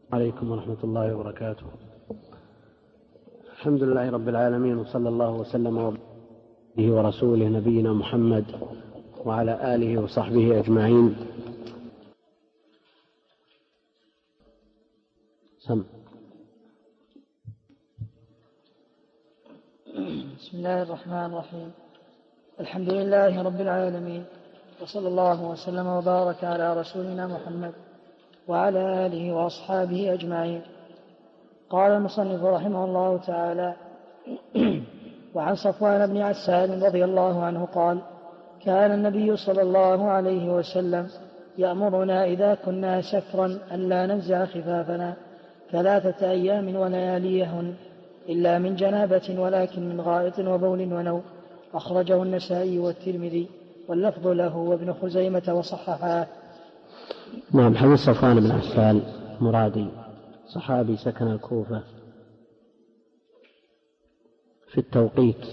عليكم ورحمة الله وبركاته. الحمد لله رب العالمين، وصلى الله وسلم وبارك ورسوله نبينا محمد وعلى آله وصحبه أجمعين. بسم الله الرحمن الرحيم. الحمد لله رب العالمين، وصلى الله وسلم وبارك على رسولنا محمد وعلى آله وأصحابه أجمعين. قال المصنف رحمه الله تعالى: وعن صفوان بن عسال رضي الله عنه قال: كان النبي صلى الله عليه وسلم يأمرنا إذا كنا سفرا ألا ننزع خفافنا 3 أيام ولياليهن إلا من جنابة ولكن من غائط وبول ونوم. أخرجه النسائي والترمذي واللفظ له وابن خزيمة وصححاه. نعم. حديث صفوان بن عسال مرادي، صحابي سكن الكوفة في التوقيت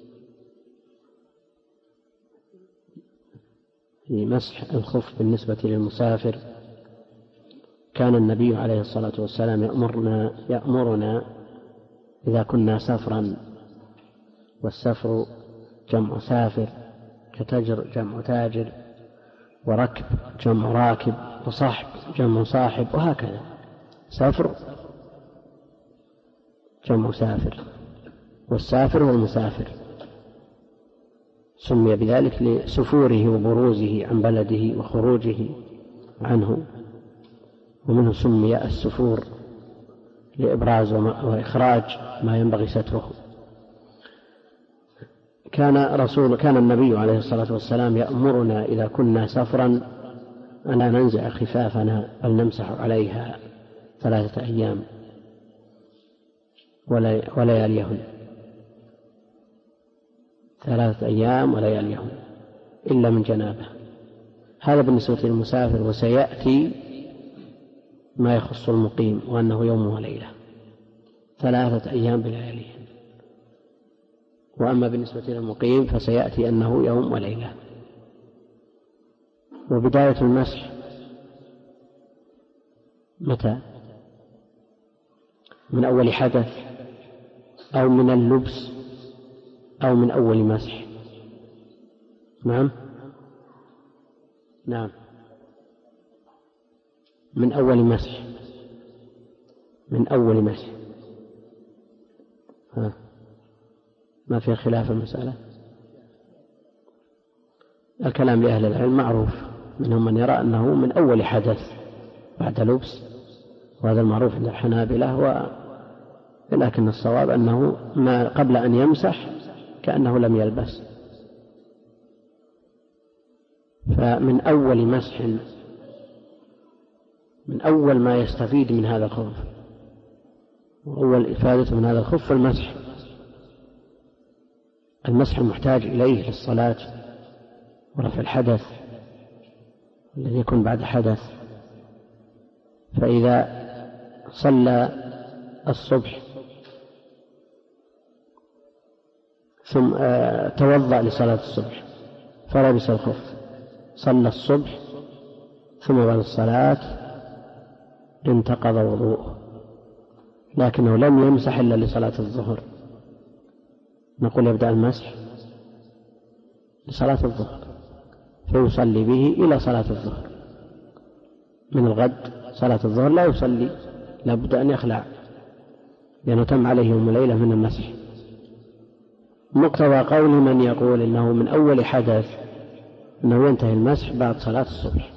في مسح الخف بالنسبة للمسافر. كان النبي عليه الصلاة والسلام يأمرنا إذا كنا سفرا، والسفر جمع سافر، كتجر جمع تاجر، وركب جمع راكب، وصاحب جمع صاحب، وهكذا. سفر جمع سافر، والسافر هو المسافر. سمي بذلك لسفوره وبروزه عن بلده وخروجه عنه، ومنه سمي السفور لإبراز وإخراج ما ينبغي ستره. كان النبي عليه الصلاة والسلام يأمرنا إذا كنا سفرا ألا ننزع خفافنا بل نمسح عليها 3 أيام ولياليهن، 3 أيام ولياليهن إلا من جنابه. هذا بالنسبة للمسافر، وسيأتي ما يخص المقيم وأنه يوم وليلة 3 أيام بلياليهن. وأما بالنسبة للمقيم فسيأتي أنه يوم وليلة. وبداية المسح متى؟ من أول حدث أو من اللبس أو من أول مسح؟ نعم، من أول مسح، من أول مسح. ما في خلاف المسألة. الكلام لأهل العلم معروف، منهم من يرى أنه من أول حدث بعد لبس، وهذا المعروف عند الحنابلة، ولكن الصواب أنه ما قبل أن يمسح كأنه لم يلبس. فمن أول مسح، من أول ما يستفيد من هذا الخف، وأول إفادة من هذا الخف المسح المحتاج إليه للصلاة ورفع الحدث الذي يكون بعد حدث. فإذا صلى الصبح ثم توضأ لصلاة الصبح فلبس الخف، صلى الصبح ثم بعد الصلاة انتقض وضوءه، لكنه لم يمسح إلا لصلاة الظهر، نقول يبدأ المسح لصلاة الظهر فيصلي به إلى صلاة الظهر. من الغد صلاة الظهر لا يصلي، لابد أن يخلع، لأنه تم عليه يوم ليلة من المسح. مقتضى قول من يقول إنه من أول حدث أنه ينتهي المسح بعد صلاة الصبح.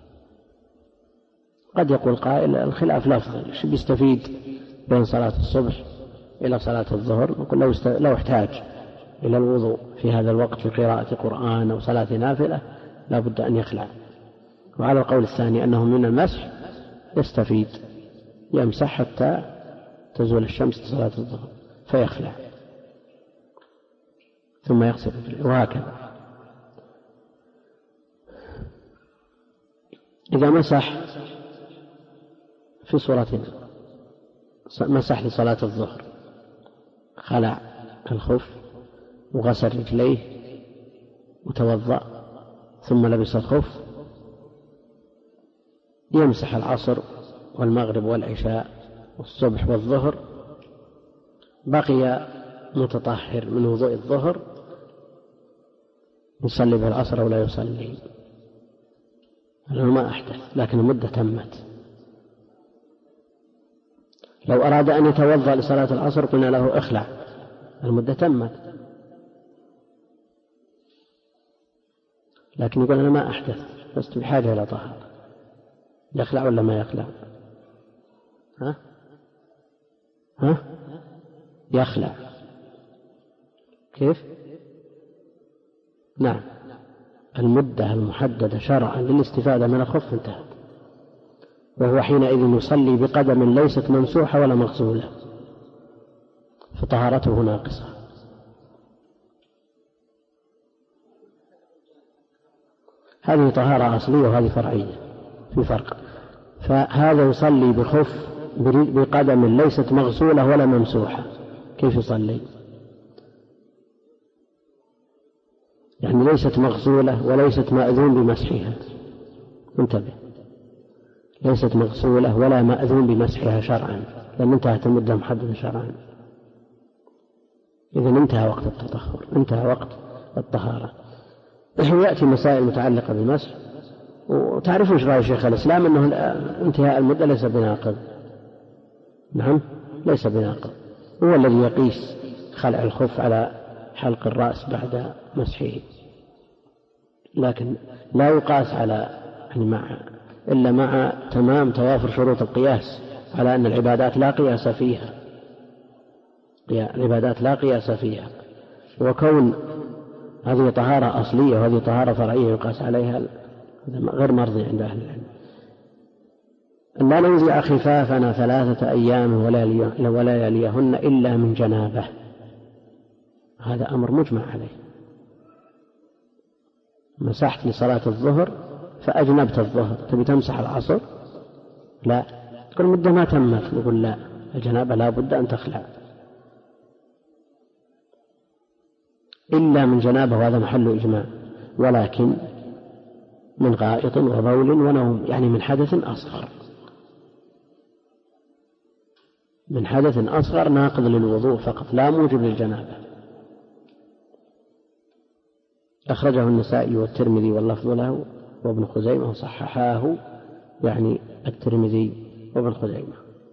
قد يقول قائل الخلاف لفظي، شو بيستفيد بين صلاة الصبح إلى صلاة الظهر؟ نقول لو احتاج إلى الوضوء في هذا الوقت في قراءة قرآن أو صلاة نافلة لا بد أن يخلع. وعلى القول الثاني أنه من المسح يستفيد، يمسح حتى تزول الشمس لصلاة الظهر فيخلع ثم يغسل رجله، وهكذا. إذا مسح في صورتنا، مسح لصلاة الظهر، خلع الخف وغسل رجليه وتوضأ ثم لبس الخف، يمسح العصر والمغرب والعشاء والصبح والظهر بقي متطهر من وضوء الظهر يصلي بالعصر أو لا يصلي، لأنه ما أحدث لكن المدة تمت. لو أراد أن يتوضأ لصلاة العصر قلنا له اخلع، المدة تمت، لكن يقول أنا ما أحدث بس بحاجة إلى طهارة، يخلع ولا ما يخلع؟ يخلع. كيف؟ نعم، المدة المحددة شرعا للاستفادة من الخف انتهت، وهو حينئذ يصلي بقدم ليست ممسوحة ولا مغسولة، فطهارته ناقصة. هذه طهارة أصلية وهذه فرعية، في فرق. فهذا يصلي بخف بقدم ليست مغسولة ولا ممسوحة، كيف يصلي؟ يعني ليست مغسولة وليست مأذون بمسحها، انتبه، ليست مغسولة ولا مأذون بمسحها شرعا، لأن انتهت المدة محددة شرعا، إذن انتهى وقت التطهر، انتهى وقت الطهارة. يأتي مسائل متعلقة بالمسح، وتعرفون رأي شيخ الإسلام أنه انتهاء المدة ليس بناقض. نعم، ليس بناقض، هو الذي يقيس خلع الخف على حلق الرأس بعد مسحه، لكن لا يقاس على إلا مع تمام توافر شروط القياس على أن العبادات لا قياس فيها، العبادات لا قياس فيها، وكون هذه طهارة أصلية وهذه طهارة فرعية يقاس عليها غير مرضي عند أهل العلم. أن لا ننزع خفافنا 3 أيام ولا يليهن إلا من جنابه، هذا أمر مجمع عليه. مسحت لصلاة الظهر فأجنبت الظهر، تبي تمسح العصر؟ لا، تقول مدة ما تمت، نقول لا، الجنابة لا بد أن تخلع إلا من جنابه، وهذا محل إجماع، ولكن من غائط وبول ونوم، يعني من حدث أصغر، من حدث أصغر ناقض للوضوء فقط لا موجب للجنابة. أخرجه النسائي والترمذي واللفظ له وابن خزيمة وصححاه، يعني الترمذي وابن خزيمة.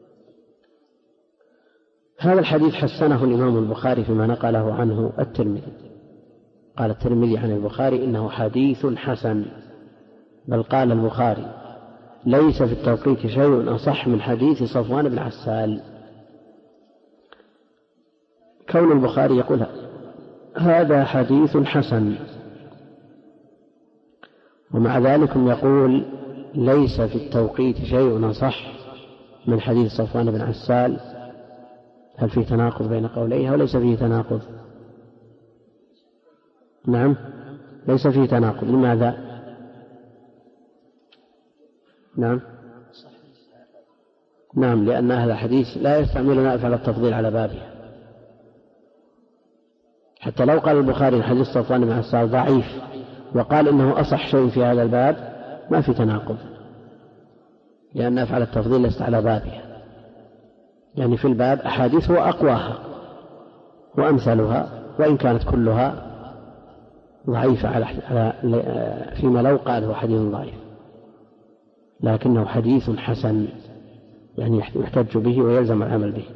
هذا الحديث حسنه الإمام البخاري فيما نقله عنه الترمذي، قال الترمذي عن البخاري إنه حديث حسن، بل قال البخاري ليس في التوقيت شيء أصح من حديث صفوان بن عسال. كون البخاري يقول هذا حديث حسن، ومع ذلك يقول ليس في التوقيت شيء أصح من حديث صفوان بن عسال، هل فيه تناقض بين قوليها وليس فيه تناقض؟ نعم، ليس فيه تناقض. لماذا؟ نعم، لأن أهل الحديث لا يستعملون أفعال التفضيل على بابها، حتى لو قال البخاري حديث صفوان بن عسال ضعيف وقال إنه أصح شيء في هذا الباب ما في تناقض، لأن أفعال التفضيل ليست على بابها، يعني في الباب أحاديث وأقواها وأمثلها، وإن كانت كلها ضعيفة فيما لو قال هو حديث ضعيف، لكنه حديث حسن، يعني يحتج به ويلزم العمل به.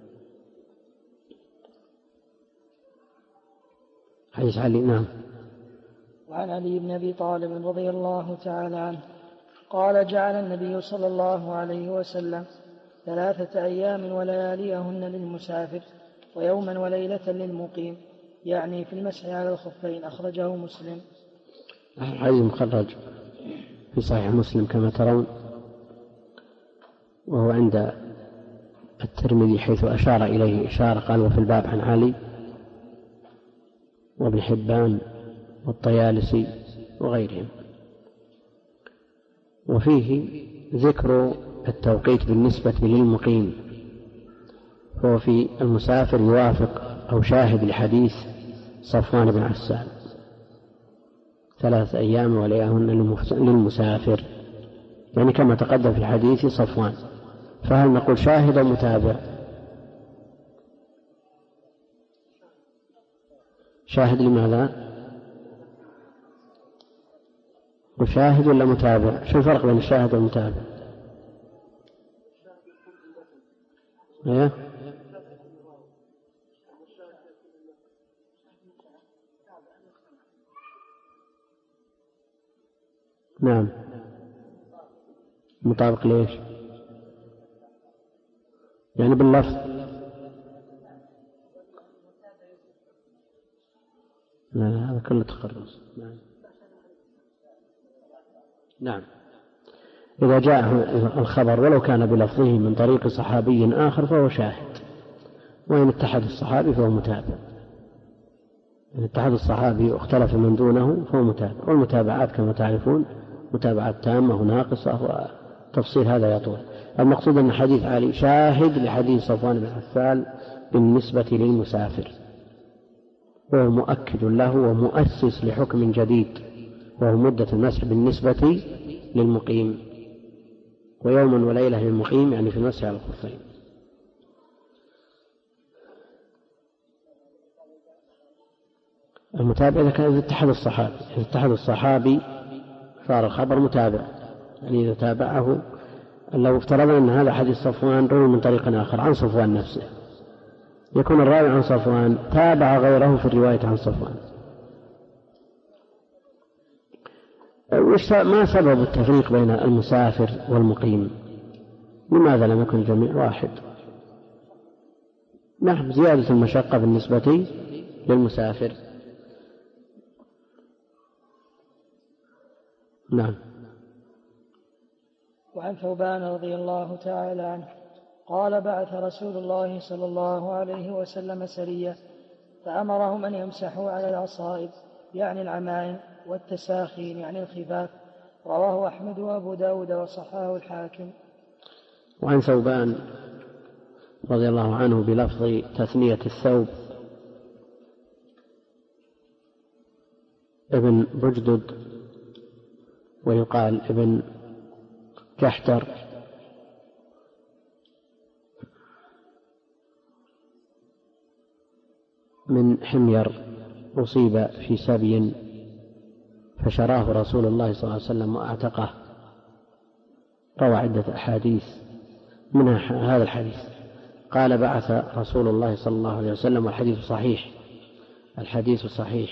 حديث علي. نعم. وعن علي بن أبي طالب رضي الله تعالى عنه قال جعل النبي صلى الله عليه وسلم 3 أيام ولياليهن للمسافر ويوما وليلة للمقيم، يعني في المسح على الخفين. أخرجه مسلم. حديث مخرج في صحيح مسلم كما ترون، وهو عند الترمذي حيث أشار إليه إشارة، قال وفي الباب عن علي وابن حبان والطيالسي وغيرهم. وفيه ذكر التوقيت بالنسبة للمقيم، فهو في المسافر يوافق أو شاهد لحديث صفوان بن عسال 3 أيام ولياليهن للمسافر، يعني كما تقدم في حديث صفوان. فهل نقول شاهد أو متابع؟ شاهد لماذا؟ وشاهد ولا متابع؟ شو الفرق بين الشاهد والمتابع؟ إيه؟ نعم. مطابق ليش؟ يعني باللفظ. لا هذا كله تخرص. نعم. إذا جاء الخبر ولو كان بلفظه من طريق صحابي آخر فهو شاهد، وإن اتحد الصحابي فهو متابع. إن اتحد الصحابي واختلف من دونه فهو متابع، والمتابعات كما تعرفون متابعات تامة وناقصة، وتفصيل هذا يطول. المقصود أن حديث علي شاهد لحديث صفوان بن عفان بالنسبة للمسافر، وهو مؤكد له ومؤسس لحكم جديد، وهو مدة المسح بالنسبة للمقيم، ويوما وليلة للمقيم يعني في المسح على الخفين. المتابع إذا كان اتحد الصحابي صار الخبر متابع، يعني إذا تابعه. لو افترضنا أن هذا حديث صفوان روي من طريق آخر عن صفوان نفسه، يكون الراوي عن صفوان تابع غيره في الرواية عن صفوان. ما سبب التفريق بين المسافر والمقيم؟ لماذا لم يكن الجميع واحد؟ نعم، زيادة المشقة بالنسبة للمسافر. نعم. وعن ثوبان رضي الله تعالى عنه قال: بعث رسول الله صلى الله عليه وسلم سرية فأمرهم أن يمسحوا على العصائب يعني العمائم، والتساخين يعني الخفاف. رواه أحمد وأبو داود وصححه الحاكم. وعن ثوبان رضي الله عنه بلفظ تثنية الثوب ابن بجدد، ويقال ابن جحتر، من حمير أصيب في سبي فشراه رسول الله صلى الله عليه وسلم وأعتقه. روى عدة أحاديث منها هذا الحديث. قال: بعث رسول الله صلى الله عليه وسلم، والحديث صحيح، الحديث صحيح.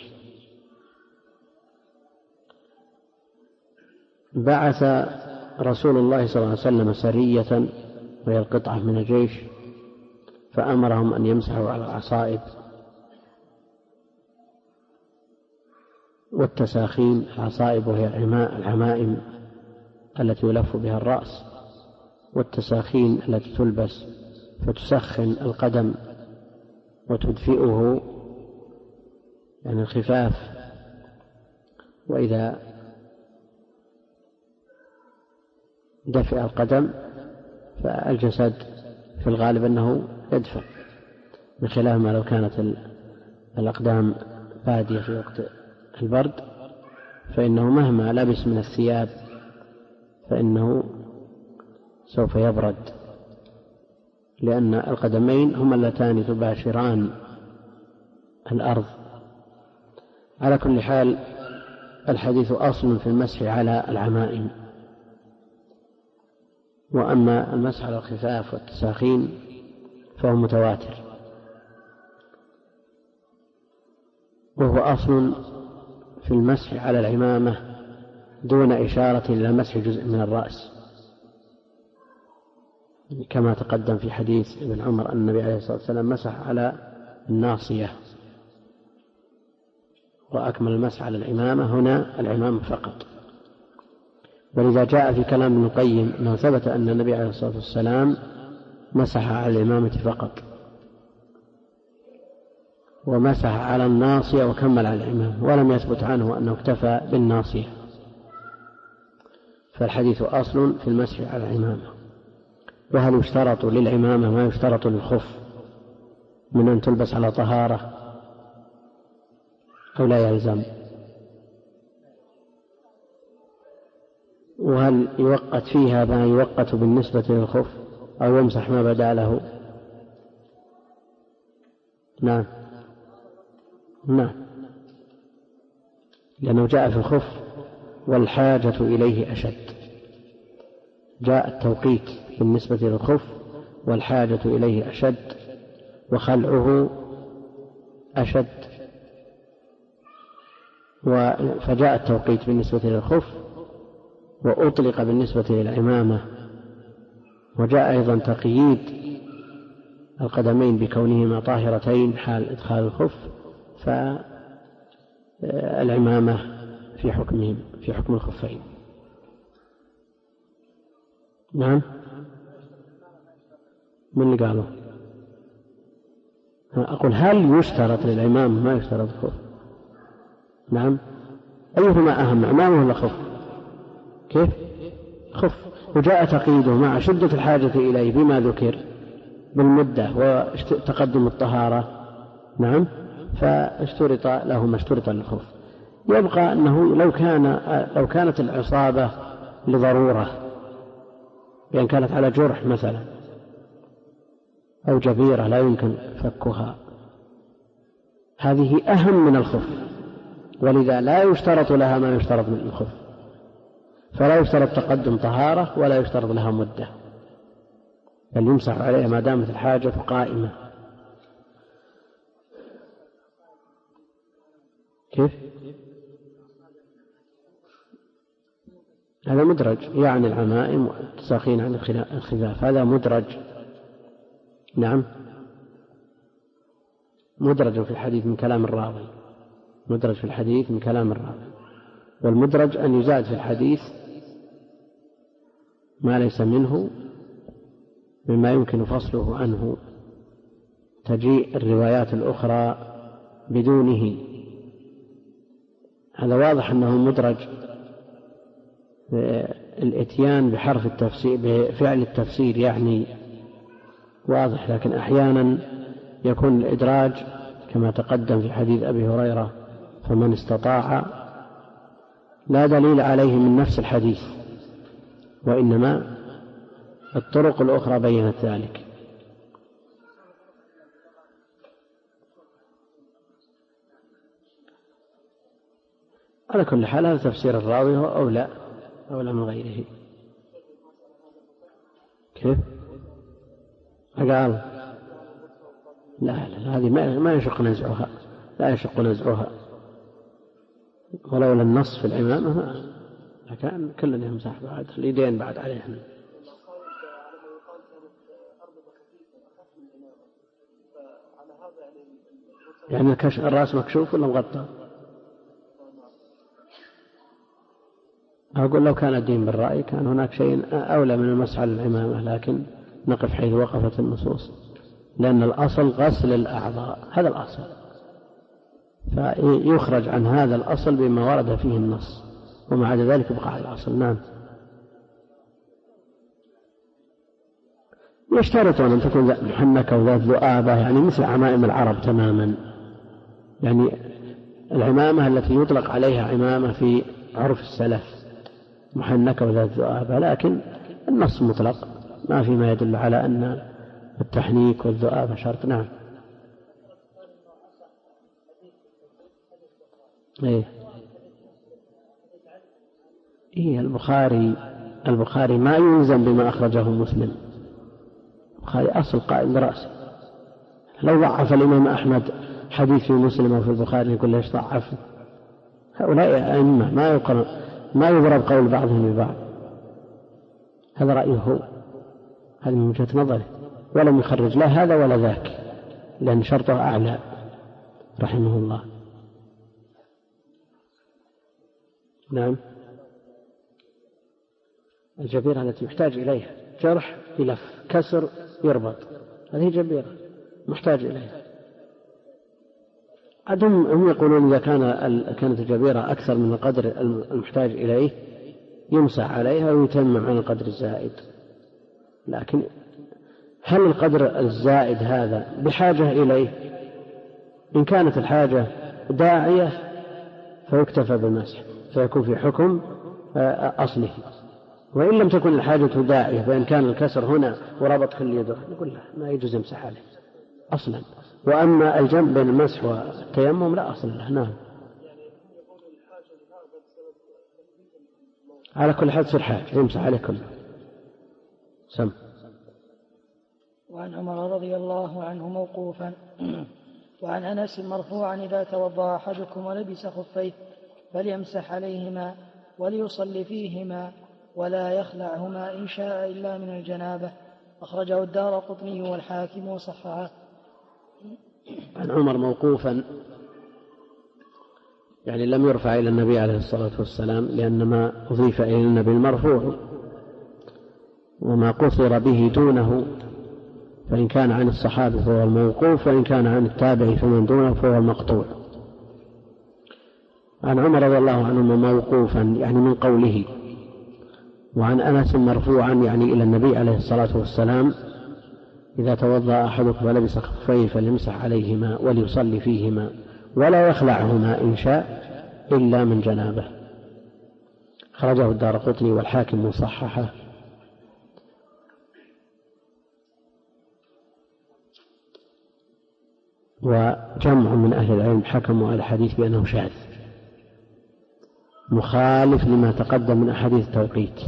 بعث رسول الله صلى الله عليه وسلم سرية، وهي القطعة من الجيش، فأمرهم أن يمسحوا على العصائب والتساخين. العصائب وهي العمائم التي يلف بها الرأس، والتساخين التي تلبس فتسخن القدم وتدفئه يعني الخفاف، وإذا دفئ القدم فالجسد في الغالب أنه يدفع، بخلاف ما لو كانت الأقدام بادية في وقت البرد، فإنه مهما لبس من الثياب فإنه سوف يبرد، لأن القدمين هما اللتان تباشران الأرض. على كل حال الحديث أصل في المسح على العمائم، وأما المسح على الخفاف والتساخين فهو متواتر، وهو أصل في المسح على العمامة دون إشارة إلى مسح جزء من الرأس، كما تقدم في حديث ابن عمر أن النبي عليه الصلاة والسلام مسح على الناصية، وأكمل المسح على العمامة هنا العمامة فقط. ولذا جاء في كلام ابن القيم أنه ثبت أن النبي عليه الصلاة والسلام مسح على العمامة فقط، ومسح على الناصية وكمل على العمامة، ولم يثبت عنه أنه اكتفى بالناصية. فالحديث أصل في المسح على العمامة. وهل يشترط للعمامة ما يشترط للخف من أن تلبس على طهارة أو لا يلزم؟ وهل يوقت فيها ما يوقت بالنسبة للخف؟ أو يمسح ما بدا له. نعم نعم، لأنه جاء في الخف والحاجة إليه أشد، جاء التوقيت بالنسبة للخف والحاجة إليه أشد وخلعه أشد، فجاء التوقيت بالنسبة للخف وأطلق بالنسبة للعمامة، وجاء أيضا تقييد القدمين بكونهما طاهرتين حال إدخال الخف، فالعمامة في حكم الخفين. نعم، من اللي قالوا؟ أقول هل يشترط للعمامة ما يشترط الخف؟ نعم، أيهما أهم، عمامة ولا خف؟ كيف؟ خف، وجاء تقييده مع شدة الحاجة إليه بما ذكر بالمدة وتقدم الطهارة. نعم، فاشترط له ما اشترط للخف. يبقى أنه لو كانت العصابة لضرورة، يعني كانت على جرح مثلا أو جبيرة لا يمكن فكها، هذه أهم من الخف، ولذا لا يشترط لها ما يشترط من الخف، فلا يشترط تقدم طهارة ولا يشترط لها مدة، بل يمسح عليها ما دامت الحاجة قائمة. كيف؟ هذا مدرج، يعني العمائم والتساخين عن الخفاف، هذا مدرج. نعم، مدرج في الحديث من كلام الراوي، مدرج في الحديث من كلام الراوي، والمدرج أن يزاد في الحديث ما ليس منه مما يمكن فصله عنه، تجيء الروايات الأخرى بدونه، هذا واضح أنه مدرج. الإتيان بحرف التفسير بفعل التفسير يعني واضح، لكن أحيانا يكون الإدراج كما تقدم في حديث أبي هريرة فمن استطاع، لا دليل عليه من نفس الحديث، وإنما الطرق الأخرى بينت ذلك. على كل حال هذا تفسير الراوي هو أولى من غيره. كيف؟ قال لا هذه ما يشق نزعها، لا يشق نزعها، ولولا النص في العمامة كان كلنا يمسح بعد اليدين بعد عليهن. يعني الرأس مكشوف ولا مغطى؟ أقول لو كان الدين بالرأي كان هناك شيء أولى من المسح على العمامة، لكن نقف حيث وقفت النصوص، لأن الأصل غسل الأعضاء، هذا الأصل، فيخرج عن هذا الأصل بما ورد فيه النص، ومع ذلك يبقى على الأصل. نعم، يشترطون أن تكون محنكة وذات ذؤابة، يعني مثل عمائم العرب تماما، يعني العمامة التي يطلق عليها عمامة في عرف السلف محنكة وذات ذؤابة، لكن النص مطلق ما في ما يدل على أن التحنيك والذؤابة شرط. نعم. إيه البخاري ما يلزم بما أخرجه مسلم، البخاري أصل قائم برأسه، لو ضعف الإمام أحمد حديث في مسلم أو في البخاري يقول ليش ضعفه؟ هؤلاء أئمة ما يضرب قول بعضهم ببعض، هذا رأيه هو، هذا من وجهة نظره، ولم يخرج لا هذا ولا ذاك، لأن شرطه أعلى رحمه الله. نعم، الجبيرة التي يحتاج إليها جرح يلف، كسر يربط، هذه جبيرة محتاج إليها. هم يقولون إذا كانت الجبيرة أكثر من القدر المحتاج إليه يمسح عليها ويتمم عن القدر الزائد، لكن هل القدر الزائد هذا بحاجة إليه؟ إن كانت الحاجة داعية فيكتفى بالمسح، فيكون في حكم أصله، وإن لم تكن الحاجة داعية، فإن كان الكسر هنا وربط كل يده نقول له ما يجوز يمسح عليه أصلا. وأما الجمع بين المسح والتيمم لا أصل له. نعم. على كل حال تصير حاجة يمسح عليه كله. سم. وعن عمر رضي الله عنه موقوفا وعن أنس مرفوعا إذا توضأ أحدكم ولبس خفيه فليمسح عليهما وليصلي فيهما ولا يخلعهما إن شاء إلا من الجنابة. أخرجه الدارقطني والحاكم وصححه. عن عمر موقوفا يعني لم يرفع إلى النبي عليه الصلاة والسلام، لأن ما أضيف إلى النبي المرفوع، وما قصر به دونه فإن كان عن الصحابة فهو الموقوف، وإن كان عن التابع فمن دونه فهو المقطوع. عن عمر رضي الله عنه موقوفا يعني من قوله، وعن أنس مرفوعا يعني إلى النبي عليه الصلاة والسلام إذا توضأ أحدكم فلبس خفيه فليمسح عليهما وليصلي فيهما ولا يخلعهما إن شاء إلا من جنابه. خرجه الدارقطني والحاكم وصححه. وجمع من أهل العلم حكموا على الحديث بأنه شاذ مخالف لما تقدم من أحاديث التوقيت،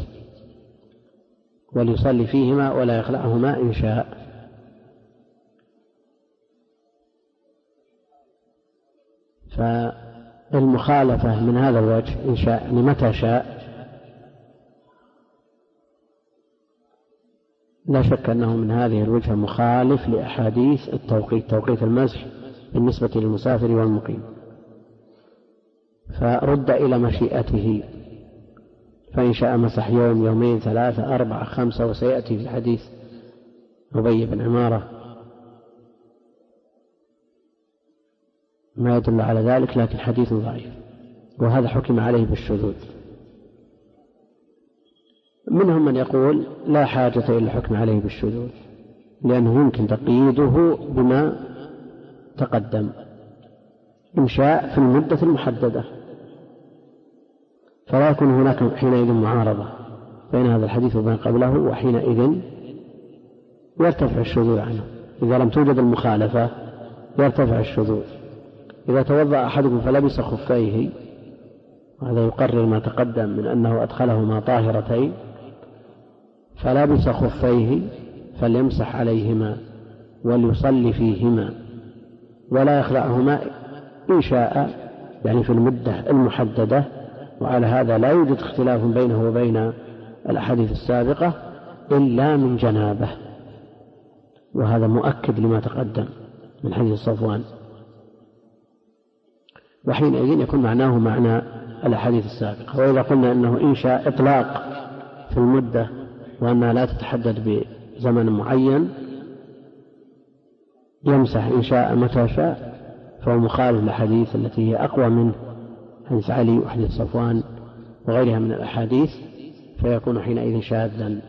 وليصلي فيهما ولا يخلعهما إن شاء. فالمخالفة من هذا الوجه إن شاء يعني متى شاء لا شك أنه من هذه الوجهة مخالف لأحاديث التوقيت، توقيت المسح بالنسبة للمسافر والمقيم، فرد إلى مشيئته، فإن شاء مسح يوم يومين ثلاثة أربعة خمسة، وسيأتي في حديث أبي بن عمارة ما يدل على ذلك، لكن حديث ضعيف، وهذا حكم عليه بالشذوذ. منهم من يقول لا حاجة إلى الحكم عليه بالشذوذ، لأنه يمكن تقييده بما تقدم إن شاء في المدة المحددة، فلا يكون هناك حينئذ معارضة بين هذا الحديث وبين قبله، وحينئذ يرتفع الشذوذ عنه. إذا لم توجد المخالفة يرتفع الشذوذ. إذا توضأ أحدكم فلبس خفيه، وهذا يقرر ما تقدم من أنه أدخلهما طاهرتين، فلبس خفيه فليمسح عليهما وليصلي فيهما ولا يخلعهما إن شاء يعني في المدة المحددة. وعلى هذا لا يوجد اختلاف بينه وبين الأحاديث السابقة إلا من جنابه، وهذا مؤكد لما تقدم من حديث صفوان، وحينئذ يكون معناه معنى الأحاديث السابقة. وإذا قلنا أنه إن شاء إطلاق في المدة وأنها لا تتحدد بزمن معين، يمسح إن شاء متى شاء، فهو مخالف للحديث التي هي أقوى منه، حديث علي وحديث صفوان وغيرها من الأحاديث، فيكون حينئذ شاذا.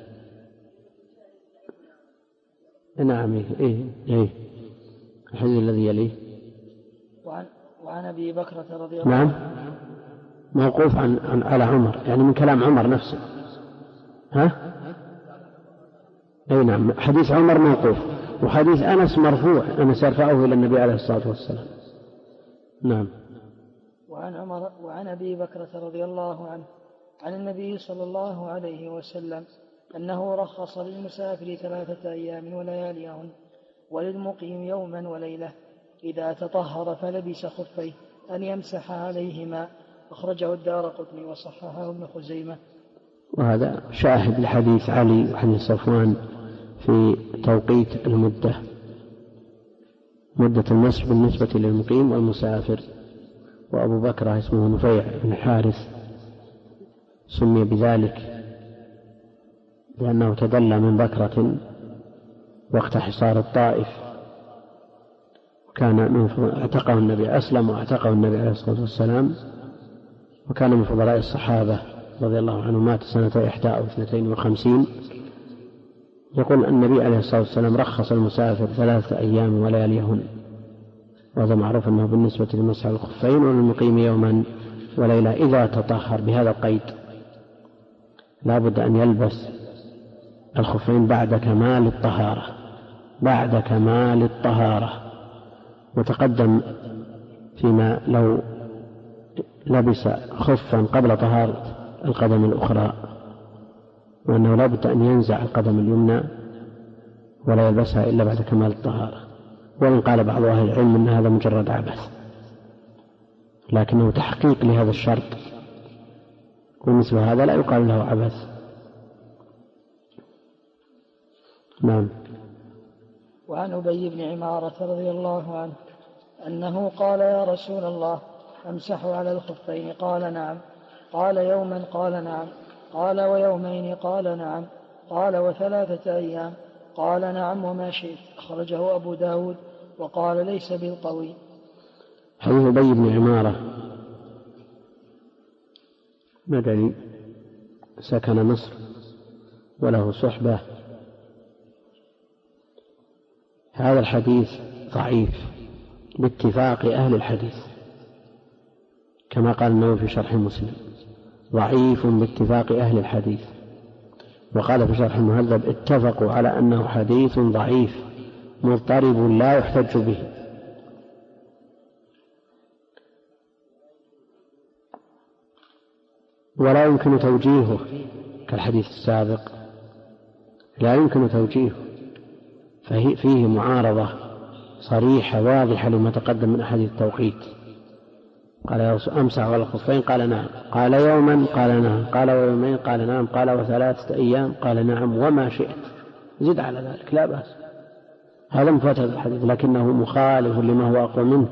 نعم. إيه الحديث الذي يليه وعن أبي بكرة رضي الله عنه. نعم موقوف على عمر، يعني من كلام عمر نفسه. أي نعم، حديث عمر موقوف، وحديث أنس مرفوع، أنس يرفعه إلى النبي عليه الصلاة والسلام. نعم. وعن أبي بكرة رضي الله عنه عن النبي صلى الله عليه وسلم أنه رخص للمسافر 3 أيام ولياليهن وللمقيم يوما وليلة إذا تطهر فلبس خفيه أن يمسح عليهما. أخرجه الدارقطني وصححه ابن خزيمة. وهذا شاهد لحديث علي وحديث صفوان في توقيت المدة، مدة المسح بالنسبة للمقيم والمسافر. وأبو بكر اسمه نفيع بن حارث، سمي بذلك لأنه تدلى من بكرة وقت حصار الطائف، وكان اعتقه النبي، أسلم واعتقه النبي عليه الصلاة والسلام، وكان من فضلاء الصحابة رضي الله عنه، مات سنة 51. يقول النبي عليه الصلاة والسلام رخص المسافر 3 أيام ولياليهن، وهذا معروف أنه بالنسبة لمسح الخفين، وللمقيم يوما وليلة إذا تطهر، بهذا القيد لا بد أن يلبس الخفين بعد كمال الطهارة. وتقدم فيما لو لبس خفا قبل طهارة القدم الأخرى، وأنه لا بد أن ينزع القدم اليمنى ولا يلبسها إلا بعد كمال الطهارة. وإن قال بعض أهل العلم أن هذا مجرد عبث، لكنه تحقيق لهذا الشرط، ومثل هذا لا يقال له عبث. نعم. وعن أبي بن عمارة رضي الله عنه أنه قال: يا رسول الله، أمسح على الخفين؟ قال: نعم. قال: يوما؟ قال: نعم. قال: ويومين؟ قال: نعم. قال: وثلاثة أيام؟ قال: نعم وما شئت. أخرجه أبو داود وقال: ليس بالقوي. حديث أبي بن عمارة مدني، سكن مصر وله صحبة. هذا الحديث ضعيف باتفاق أهل الحديث، كما قال النووي في شرح مسلم: ضعيف باتفاق أهل الحديث. وقال في شرح المهذب: اتفقوا على أنه حديث ضعيف مضطرب لا يحتج به. ولا يمكن توجيهه كالحديث السابق، لا يمكن توجيهه، فيه معارضة صريحة واضحة لما تقدم من أحاديث التوقيت. قال: أمسح على الخفين؟ قال: نعم. قال: يوما؟ قال: نعم. قال: ويومين؟ قال: نعم. قال: وثلاثة أيام؟ قال: نعم وما شئت. زد على ذلك لا بأس. هذا مفاتح الحديث، لكنه مخالف لما هو أقوى منه،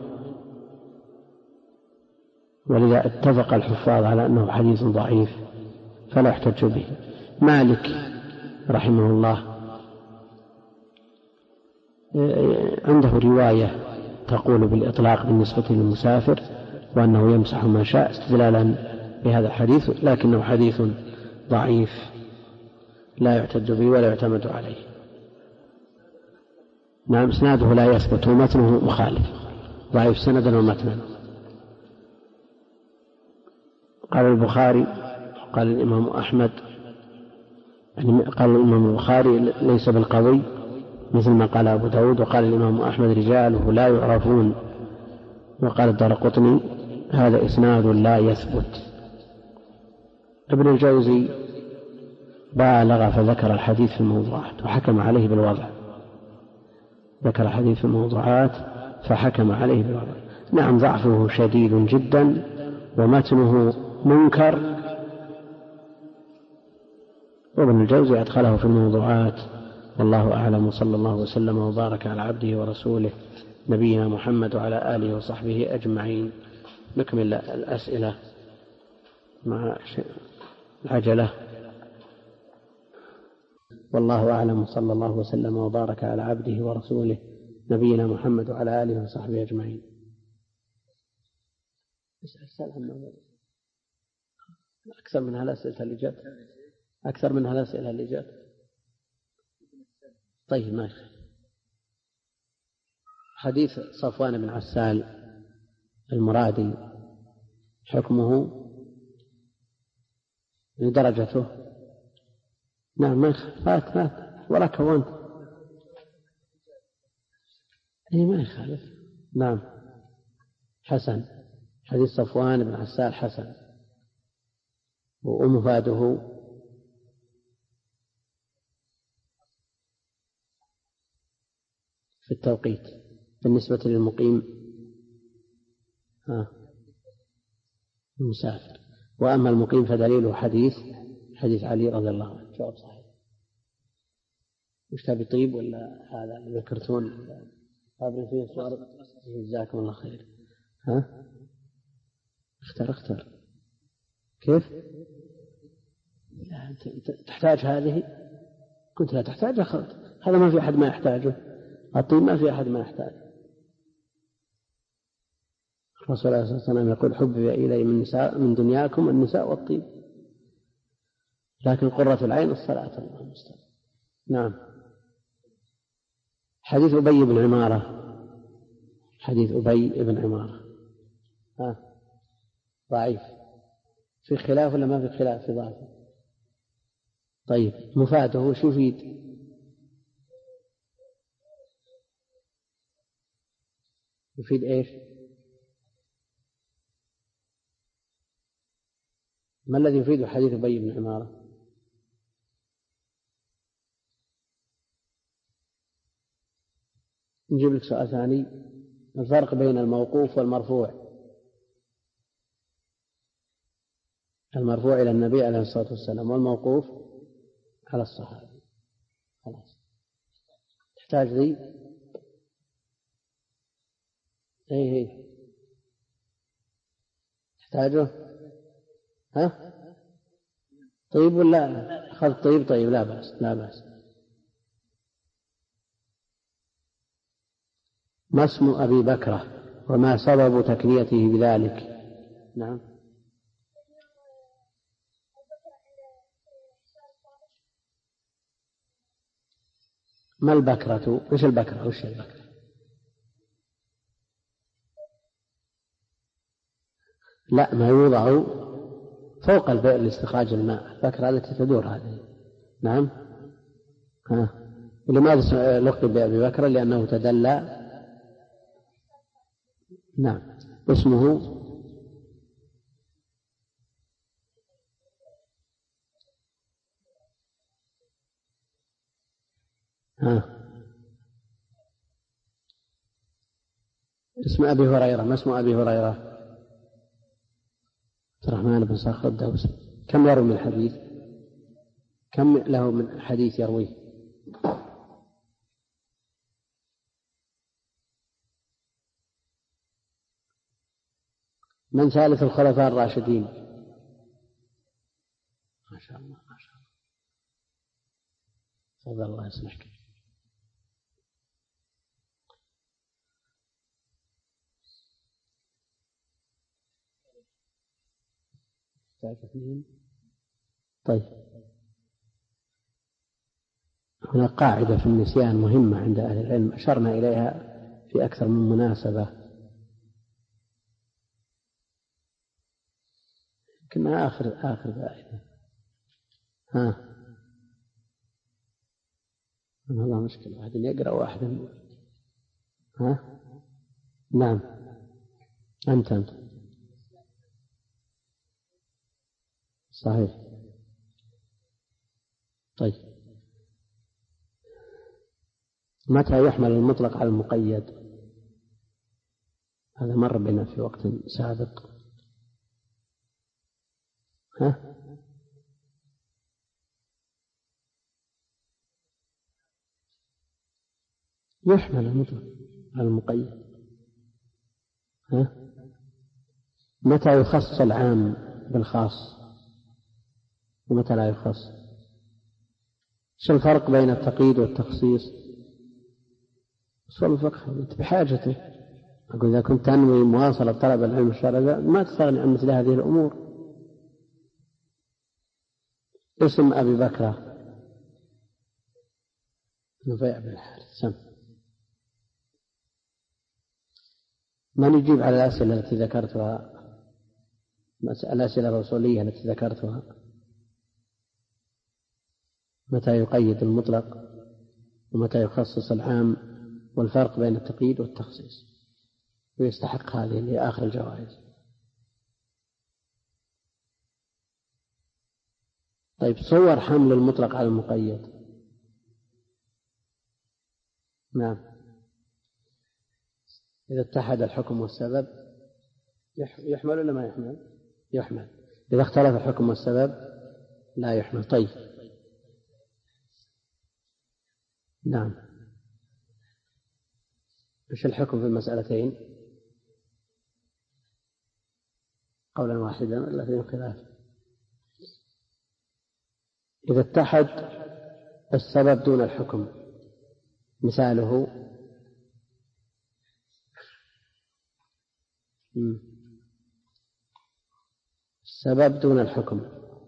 ولذا اتفق الحفاظ على أنه حديث ضعيف فلا يحتج به. مالك رحمه الله عنده رواية تقول بالإطلاق بالنسبة للمسافر، وأنه يمسح ما شاء استدلالا بهذا الحديث، لكنه حديث ضعيف لا يحتج به ولا يعتمد عليه. نعم، اسناده لا يثبت ومتنه مخالف، ضعيف سندا ومتنا. قال البخاري، قال الإمام أحمد، يعني قال الإمام البخاري ليس بالقوي مثل ما قال أبو داود، وقال الإمام أحمد رجاله لا يعرفون، وقال الدارقطني هذا إسناد لا يثبت. ابن الجوزي بالغ فذكر الحديث في الموضوعات وحكم عليه بالوضع، ذكر الحديث في الموضوعات فحكم عليه بالوضع. نعم، ضعفه شديد جدا ومتنه منكر، وابن الجوزي أدخله في الموضوعات. والله أعلم، وصلى الله وسلم وبارك على عبده ورسوله نبينا محمد وعلى آله وصحبه أجمعين. نكمل الأسئلة مع العجلة. والله أعلم، صلى الله وسلم وبارك على عبده ورسوله نبينا محمد وعلى آله وصحبه أجمعين. أكثر من هالأسئلة اللي جت، أكثر من هالأسئلة اللي جت. طيب ماشي. حديث صفوان بن عسال المرادي حكمه درجته؟ نعم، ما فات ولا كونت. أي ما يخالف. نعم، حسن. حديث صفوان بن عسال حسن، ومفاده في التوقيت بالنسبة للمقيم المسافر. وأما المقيم فدليله حديث علي رضي الله عنه. جواب صحيح. وش تبي، طيب ولا هذا اللي ذكرتون قابل فيه صور؟ جزاكم الله خير. اختر كيف؟ تحتاج هذه؟ كنت لا تحتاج أخذت. هذا ما في أحد ما يحتاجه، الطيب ما في أحد ما يحتاجه. الرسول عليه الصلاة والسلام يقول: حبب إلي من دنياكم النساء والطيب، لكن قرة العين الصلاة. الله المستعان. نعم. حديث أبي بن عمارة، حديث أبي بن عمارة ضعيف. في خلاف ولا ما في خلاف في ضعفه؟ طيب مفاده وش يفيد؟ يفيد إيش؟ ما الذي يفيد حديث أبي بن عمارة؟ نجيب لك سؤال ثاني. الفرق بين الموقوف والمرفوع. المرفوع إلى النبي عليه الصلاة والسلام والموقوف على الصحابة. خلاص تحتاج ذي؟ هي تحتاجه؟ ها؟ طيب ولا أخذ طيب؟ طيب لا بأس لا بأس. ما اسم أبي بكرة وما سبب تكنيته بذلك؟ نعم. ما البكرة؟ وش البكرة؟ وش البكرة؟ لا، ما يوضع فوق البئر لاستخراج الماء. البكرة التي تدور هذه. نعم. لماذا لقب بأبي بكر؟ لأنه تدلى. نعم. اسمه اسم أبي هريرة. ما اسم أبي هريرة؟ عبد الرحمن بن صخر الدوسي. كم يروي من الحديث؟ كم له من حديث يرويه؟ من ثالث الخلفاء الراشدين؟ ما شاء الله ما شاء الله. تفضل الله يسمحك. طيب هنا قاعدة في النسيان مهمة عند أهل العلم أشرنا إليها في أكثر من مناسبة، كنا آخر فائدة. والله مشكلة، واحد يقرأ واحد. نعم. أنت صحيح. طيب متى يحمل المطلق على المقيد؟ هذا مر بنا في وقت سابق. يحمل المطلق على المقيد. متى يخص العام بالخاص ومتى لا يخص؟ شو الفرق بين التقييد والتخصيص؟ أصول الفقه بحاجته. أقول إذا كنت تنوي مواصلة طلب العلم الشرعي ما تستغني عن مثل هذه الأمور. اسم أبي بكرة نفيع بن الحارث. سم. من يجيب على الأسئلة التي ذكرتها؟ الأسئلة الرسولية التي ذكرتها. متى يقيد المطلق ومتى يخصص العام والفرق بين التقييد والتخصيص، ويستحق هذه لآخر الجوائز. طيب صور حمل المطلق على المقيد. نعم. إذا اتحد الحكم والسبب يحمل ولا ما يحمل؟ يحمل. إذا اختلف الحكم والسبب لا يحمل. طيب نعم. إيش الحكم في المسألتين؟ قولا واحدا ولا في خلاف؟ إذا اتحد السبب دون الحكم، مثاله السبب دون الحكم.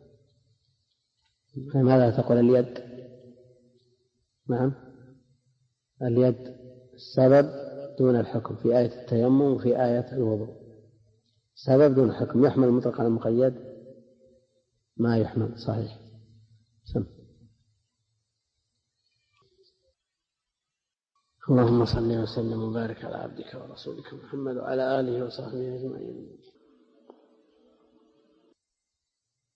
ماذا تقول اليد؟ نعم. اليد السبب دون الحكم في آية التيمم وفي آية الوضوء. سبب دون الحكم يحمل المطلق على المقيد؟ ما يحمل. صحيح. سم. اللهم صل وسلم وبارك على عبدك ورسولك محمد وعلى آله وصحبه أجمعين.